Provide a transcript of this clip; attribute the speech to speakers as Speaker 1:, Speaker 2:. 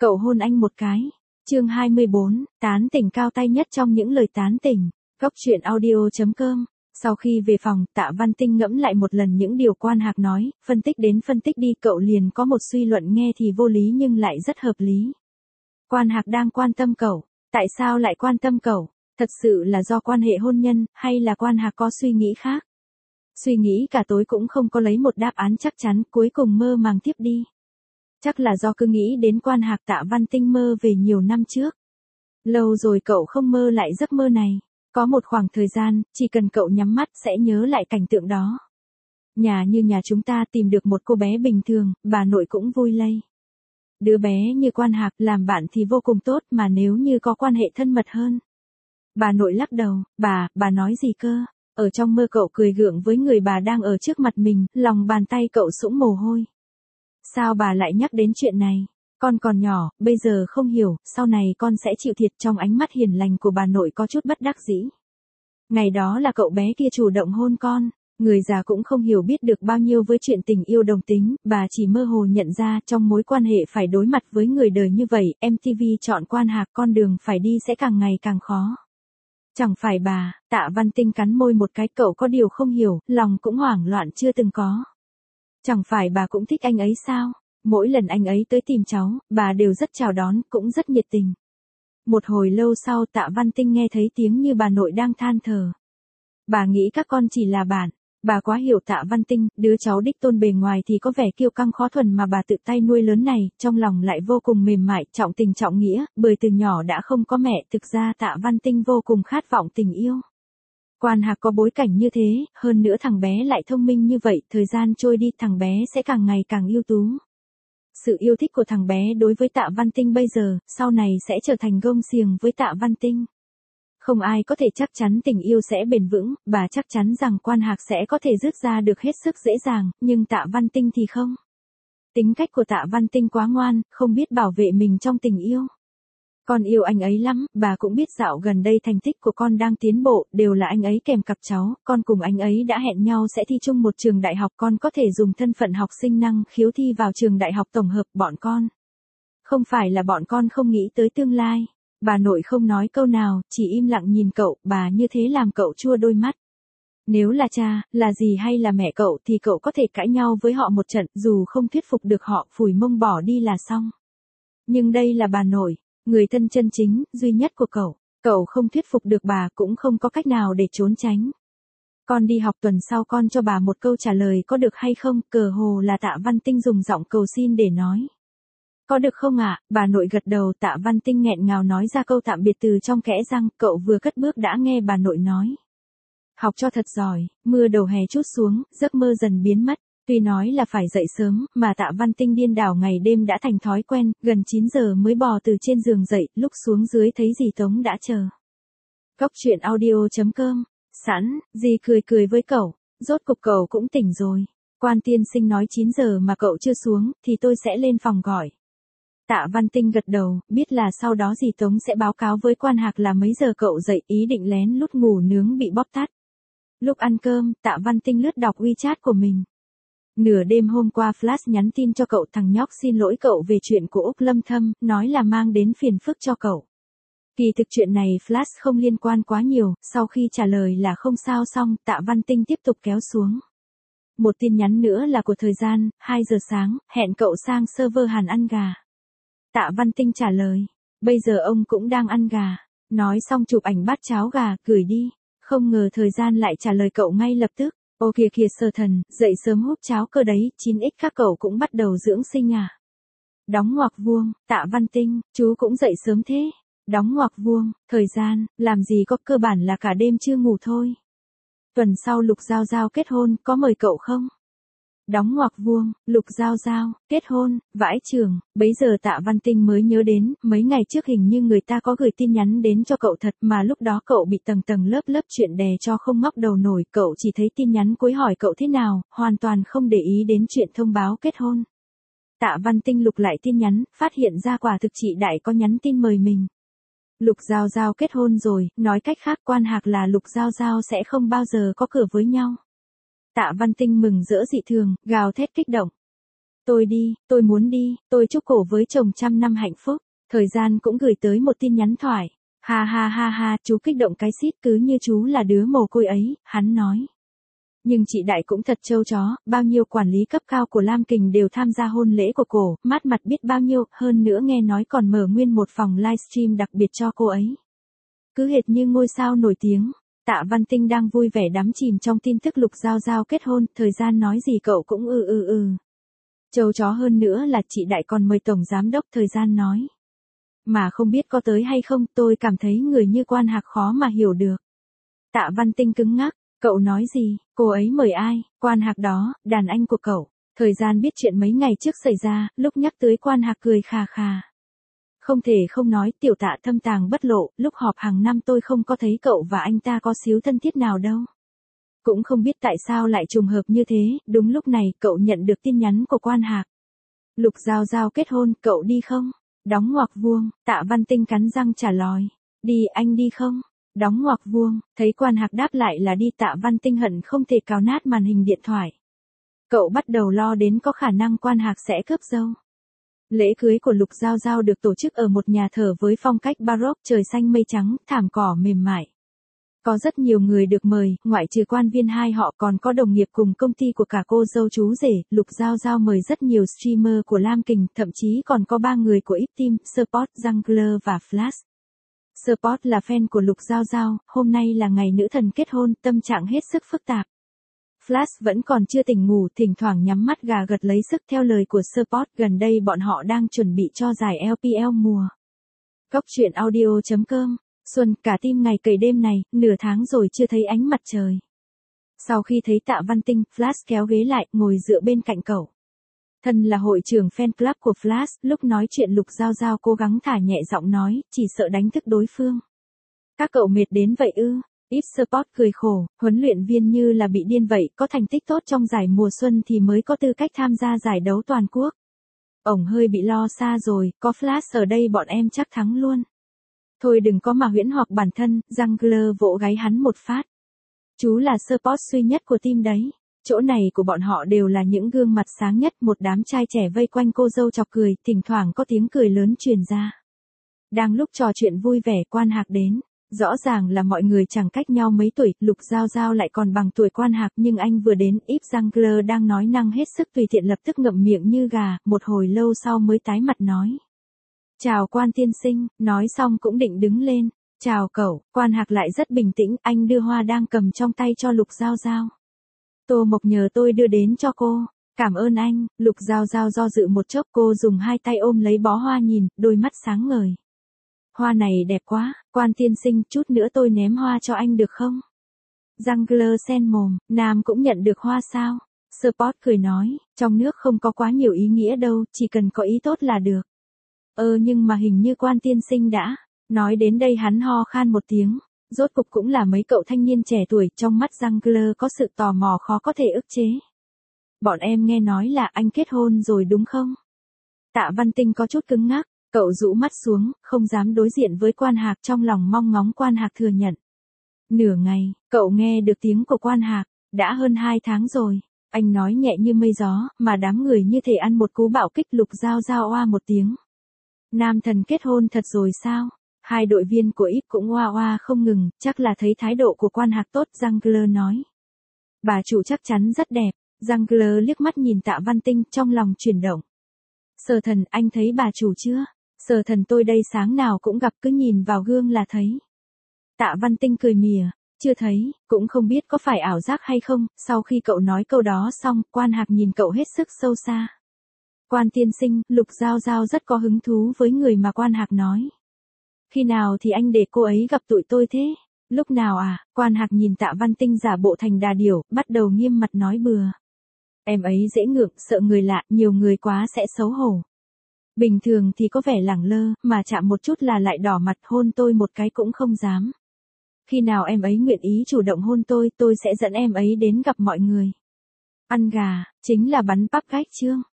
Speaker 1: Cậu hôn anh một cái. Chương 24, tán tỉnh cao tay nhất trong những lời tán tỉnh. Góc truyện audio.com. Sau khi về phòng, Tạ Văn Tinh ngẫm lại một lần những điều Quan Hạc nói, phân tích đến phân tích đi, cậu liền có một suy luận nghe thì vô lý nhưng lại rất hợp lý. Quan Hạc đang quan tâm cậu. Tại sao lại quan tâm cậu? Thật sự là do quan hệ hôn nhân, hay là Quan Hạc có suy nghĩ khác? Suy nghĩ cả tối cũng không có lấy một đáp án chắc chắn, cuối cùng mơ màng tiếp đi. Chắc là do cứ nghĩ đến Quan Hạc, Tạ Văn Tinh mơ về nhiều năm trước. Lâu rồi cậu không mơ lại giấc mơ này. Có một khoảng thời gian, chỉ cần cậu nhắm mắt sẽ nhớ lại cảnh tượng đó. Nhà như nhà chúng ta tìm được một cô bé bình thường, bà nội cũng vui lây. Đứa bé như Quan Hạc làm bạn thì vô cùng tốt, mà nếu như có quan hệ thân mật hơn. Bà nội lắc đầu, bà nói gì cơ? Ở trong mơ cậu cười gượng với người bà đang ở trước mặt mình, lòng bàn tay cậu sũng mồ hôi. Sao bà lại nhắc đến chuyện này? Con còn nhỏ, bây giờ không hiểu, sau này con sẽ chịu thiệt. Trong ánh mắt hiền lành của bà nội có chút bất đắc dĩ. Ngày đó là cậu bé kia chủ động hôn con. Người già cũng không hiểu biết được bao nhiêu với chuyện tình yêu đồng tính, bà chỉ mơ hồ nhận ra trong mối quan hệ phải đối mặt với người đời như vậy, MTV chọn Quan Hạc, con đường phải đi sẽ càng ngày càng khó. Chẳng phải bà, Tạ Văn Tinh cắn môi một cái, cậu có điều không hiểu, lòng cũng hoảng loạn chưa từng có. Chẳng phải bà cũng thích anh ấy sao? Mỗi lần anh ấy tới tìm cháu, bà đều rất chào đón, cũng rất nhiệt tình. Một hồi lâu sau Tạ Văn Tinh nghe thấy tiếng như bà nội đang than thở. Bà nghĩ các con chỉ là bạn. Bà quá hiểu Tạ Văn Tinh, đứa cháu đích tôn bề ngoài thì có vẻ kiêu căng khó thuần mà bà tự tay nuôi lớn này, trong lòng lại vô cùng mềm mại, trọng tình trọng nghĩa, bởi từ nhỏ đã không có mẹ. Thực ra Tạ Văn Tinh vô cùng khát vọng tình yêu. Quan Hạc có bối cảnh như thế, hơn nữa thằng bé lại thông minh như vậy, thời gian trôi đi thằng bé sẽ càng ngày càng ưu tú. Sự yêu thích của thằng bé đối với Tạ Văn Tinh bây giờ, sau này sẽ trở thành gông xiềng với Tạ Văn Tinh. Không ai có thể chắc chắn tình yêu sẽ bền vững, bà chắc chắn rằng Quan Hạc sẽ có thể rước ra được hết sức dễ dàng, nhưng Tạ Văn Tinh thì không. Tính cách của Tạ Văn Tinh quá ngoan, không biết bảo vệ mình trong tình yêu. Con yêu anh ấy lắm, bà cũng biết dạo gần đây thành tích của con đang tiến bộ, đều là anh ấy kèm cặp cháu, con cùng anh ấy đã hẹn nhau sẽ thi chung một trường đại học, con có thể dùng thân phận học sinh năng khiếu thi vào trường đại học tổng hợp. Bọn con. Không phải là bọn con không nghĩ tới tương lai. Bà nội không nói câu nào, chỉ im lặng nhìn cậu, bà như thế làm cậu chua đôi mắt. Nếu là cha, là dì hay là mẹ cậu thì cậu có thể cãi nhau với họ một trận, dù không thuyết phục được họ, phủi mông bỏ đi là xong. Nhưng đây là bà nội, người thân chân chính, duy nhất của cậu. Cậu không thuyết phục được bà, cũng không có cách nào để trốn tránh. Con đi học tuần sau con cho bà một câu trả lời có được hay không? Cờ hồ là Tạ Văn Tinh dùng giọng cầu xin để nói. Có được không ạ? Bà nội gật đầu. Tạ Văn Tinh nghẹn ngào nói ra câu tạm biệt từ trong kẽ răng, cậu vừa cất bước đã nghe bà nội nói. Học cho thật giỏi. Mưa đầu hè trút xuống, giấc mơ dần biến mất. Tuy nói là phải dậy sớm, mà Tạ Văn Tinh điên đảo ngày đêm đã thành thói quen, gần 9 giờ mới bò từ trên giường dậy, lúc xuống dưới thấy dì Tống đã chờ. Góc truyện audio.com. Sẵn, dì cười với cậu, rốt cục cậu cũng tỉnh rồi. Quan tiên sinh nói 9 giờ mà cậu chưa xuống, thì tôi sẽ lên phòng gọi. Tạ Văn Tinh gật đầu, biết là sau đó dì Tống sẽ báo cáo với Quan Hạc là mấy giờ cậu dậy, ý định lén lút ngủ nướng bị bóp tắt. Lúc ăn cơm, Tạ Văn Tinh lướt đọc WeChat của mình. Nửa đêm hôm qua Flash nhắn tin cho cậu, thằng nhóc xin lỗi cậu về chuyện của Úc Lâm Thâm, nói là mang đến phiền phức cho cậu. Kỳ thực chuyện này Flash không liên quan quá nhiều, sau khi trả lời là không sao xong, Tạ Văn Tinh tiếp tục kéo xuống. Một tin nhắn nữa là của thời gian, 2 giờ sáng, hẹn cậu sang server Hàn ăn gà. Tạ Văn Tinh trả lời, bây giờ ông cũng đang ăn gà. Nói xong chụp ảnh bát cháo gà, gửi đi. Không ngờ thời gian lại trả lời cậu ngay lập tức. Ô kìa Sơ Thần, dậy sớm húp cháo cơ đấy, 9x các cậu cũng bắt đầu dưỡng sinh à. Đóng ngoặc vuông, Tạ Văn Tinh, chú cũng dậy sớm thế. Đóng ngoặc vuông, thời gian, làm gì có, cơ bản là cả đêm chưa ngủ thôi. Tuần sau Lục Giao Giao kết hôn, có mời cậu không? Đóng ngoặc vuông, Lục Giao Giao, kết hôn, vãi chưởng. Bấy giờ Tạ Văn Tinh mới nhớ đến, mấy ngày trước hình như người ta có gửi tin nhắn đến cho cậu thật, mà lúc đó cậu bị tầng tầng lớp chuyện đè cho không ngóc đầu nổi, cậu chỉ thấy tin nhắn cuối hỏi cậu thế nào, hoàn toàn không để ý đến chuyện thông báo kết hôn. Tạ Văn Tinh lục lại tin nhắn, phát hiện ra quả thực chị Đại có nhắn tin mời mình. Lục Giao Giao kết hôn rồi, nói cách khác Quan Hạc là Lục Giao Giao sẽ không bao giờ có cửa với nhau. Tạ Văn Tinh mừng rỡ dị thường, gào thét kích động. Tôi đi, tôi muốn đi, tôi chúc cổ với chồng trăm năm hạnh phúc. Thời gian cũng gửi tới một tin nhắn thoại. Ha ha ha ha, chú kích động cái xít cứ như chú là đứa mồ côi ấy, hắn nói. Nhưng chị Đại cũng thật trâu chó, bao nhiêu quản lý cấp cao của Lam Kình đều tham gia hôn lễ của cổ, mát mặt biết bao nhiêu, hơn nữa nghe nói còn mở nguyên một phòng livestream đặc biệt cho cô ấy. Cứ hệt như ngôi sao nổi tiếng. Tạ Văn Tinh đang vui vẻ đắm chìm trong tin tức Lục Giao Giao kết hôn, thời gian nói gì cậu cũng Trâu chó hơn nữa là chị Đại còn mời tổng giám đốc, thời gian nói. Mà không biết có tới hay không, tôi cảm thấy người như Quan Hạc khó mà hiểu được. Tạ Văn Tinh cứng ngắc, cậu nói gì, cô ấy mời ai, Quan Hạc đó, đàn anh của cậu. Thời gian biết chuyện mấy ngày trước xảy ra, lúc nhắc tới Quan Hạc cười khà khà. Không thể không nói, tiểu Tạ thâm tàng bất lộ, lúc họp hàng năm tôi không có thấy cậu và anh ta có xíu thân thiết nào đâu. Cũng không biết tại sao lại trùng hợp như thế, đúng lúc này cậu nhận được tin nhắn của Quan Hạc. Lục Giao Giao kết hôn, cậu đi không? Đóng ngoặc vuông, Tạ Văn Tinh cắn răng trả lời. Đi, anh đi không? Đóng ngoặc vuông, thấy Quan Hạc đáp lại là đi, Tạ Văn Tinh hận không thể cào nát màn hình điện thoại. Cậu bắt đầu lo đến có khả năng Quan Hạc sẽ cướp dâu. Lễ cưới của Lục Giao Giao được tổ chức ở một nhà thờ với phong cách baroque, trời xanh mây trắng, thảm cỏ mềm mại. Có rất nhiều người được mời, ngoại trừ quan viên hai họ còn có đồng nghiệp cùng công ty của cả cô dâu chú rể. Lục Giao Giao mời rất nhiều streamer của Lam Kình, thậm chí còn có 3 người của X-Team, Sport, Jungler và Flash. Sport là fan của Lục Giao Giao, hôm nay là ngày nữ thần kết hôn, tâm trạng hết sức phức tạp. Flash vẫn còn chưa tỉnh ngủ, thỉnh thoảng nhắm mắt gà gật lấy sức. Theo lời của Sport, gần đây bọn họ đang chuẩn bị cho giải LPL mùa. Góc truyện audio.com. Xuân, cả team ngày cày đêm này, nửa tháng rồi chưa thấy ánh mặt trời. Sau khi thấy Tạ Văn Tinh, Flash kéo ghế lại, ngồi dựa bên cạnh cậu. Thân là hội trưởng fan club của Flash, lúc nói chuyện Lục Giao Giao cố gắng thả nhẹ giọng nói, chỉ sợ đánh thức đối phương. Các cậu mệt đến vậy ư? Ít Sport cười khổ, huấn luyện viên như là bị điên vậy, có thành tích tốt trong giải mùa xuân thì mới có tư cách tham gia giải đấu toàn quốc. Ổng hơi bị lo xa rồi, có Flash ở đây bọn em chắc thắng luôn. Thôi đừng có mà huyễn hoặc bản thân, Jungler vỗ gáy hắn một phát. Chú là support duy nhất của team đấy. Chỗ này của bọn họ đều là những gương mặt sáng nhất, một đám trai trẻ vây quanh cô dâu chọc cười, thỉnh thoảng có tiếng cười lớn truyền ra. Đang lúc trò chuyện vui vẻ, Quan Hạc đến. Rõ ràng là mọi người chẳng cách nhau mấy tuổi, Lục Giao Giao lại còn bằng tuổi Quan Hạc, nhưng anh vừa đến, Yves Jungler đang nói năng hết sức tùy tiện lập tức ngậm miệng như gà, một hồi lâu sau mới tái mặt nói. Chào Quan tiên sinh, nói xong cũng định đứng lên. Chào cậu, Quan Hạc lại rất bình tĩnh, anh đưa hoa đang cầm trong tay cho Lục Giao Giao. Tô Mộc nhờ tôi đưa đến cho cô. Cảm ơn anh. Lục Giao Giao do dự một chốc, cô dùng hai tay ôm lấy bó hoa nhìn, đôi mắt sáng ngời. Hoa này đẹp quá, Quan tiên sinh, chút nữa tôi ném hoa cho anh được không? Jungler sen mồm, Nam cũng nhận được hoa sao? Sport cười nói, trong nước không có quá nhiều ý nghĩa đâu, chỉ cần có ý tốt là được. Nhưng mà hình như Quan tiên sinh đã. Nói đến đây hắn ho khan một tiếng. Rốt cục cũng là mấy cậu thanh niên trẻ tuổi, trong mắt Jungler có sự tò mò khó có thể ức chế. Bọn em nghe nói là anh kết hôn rồi đúng không? Tạ Văn Tinh có chút cứng ngắc, cậu rũ mắt xuống, không dám đối diện với Quan Hạc, trong lòng mong ngóng Quan Hạc thừa nhận. Nửa ngày, cậu nghe được tiếng của Quan Hạc, đã hơn 2 tháng rồi. Anh nói nhẹ như mây gió, mà đám người như thể ăn một cú bạo kích. Lục Giao Giao oa một tiếng. Nam thần kết hôn thật rồi sao? Hai đội viên của Íp cũng oa oa không ngừng, chắc là thấy thái độ của Quan Hạc tốt, Jungler nói. Bà chủ chắc chắn rất đẹp. Jungler liếc mắt nhìn Tạ Văn Tinh, trong lòng chuyển động. Sở Thần, anh thấy bà chủ chưa? Sở Thần, tôi đây sáng nào cũng gặp, cứ nhìn vào gương là thấy. Tạ Văn Tinh cười mỉa, chưa thấy, cũng không biết có phải ảo giác hay không. Sau khi cậu nói câu đó xong, Quan Hạc nhìn cậu hết sức sâu xa. Quan tiên sinh, Lục Giao Giao rất có hứng thú với người mà Quan Hạc nói. Khi nào thì anh để cô ấy gặp tụi tôi thế? Lúc nào à? Quan Hạc nhìn Tạ Văn Tinh giả bộ thành đà điểu, bắt đầu nghiêm mặt nói bừa. Em ấy dễ ngượng, sợ người lạ, nhiều người quá sẽ xấu hổ. Bình thường thì có vẻ lẳng lơ, mà chạm một chút là lại đỏ mặt, hôn tôi một cái cũng không dám. Khi nào em ấy nguyện ý chủ động hôn tôi sẽ dẫn em ấy đến gặp mọi người. Ăn gà, chính là bắn bắp gách chương.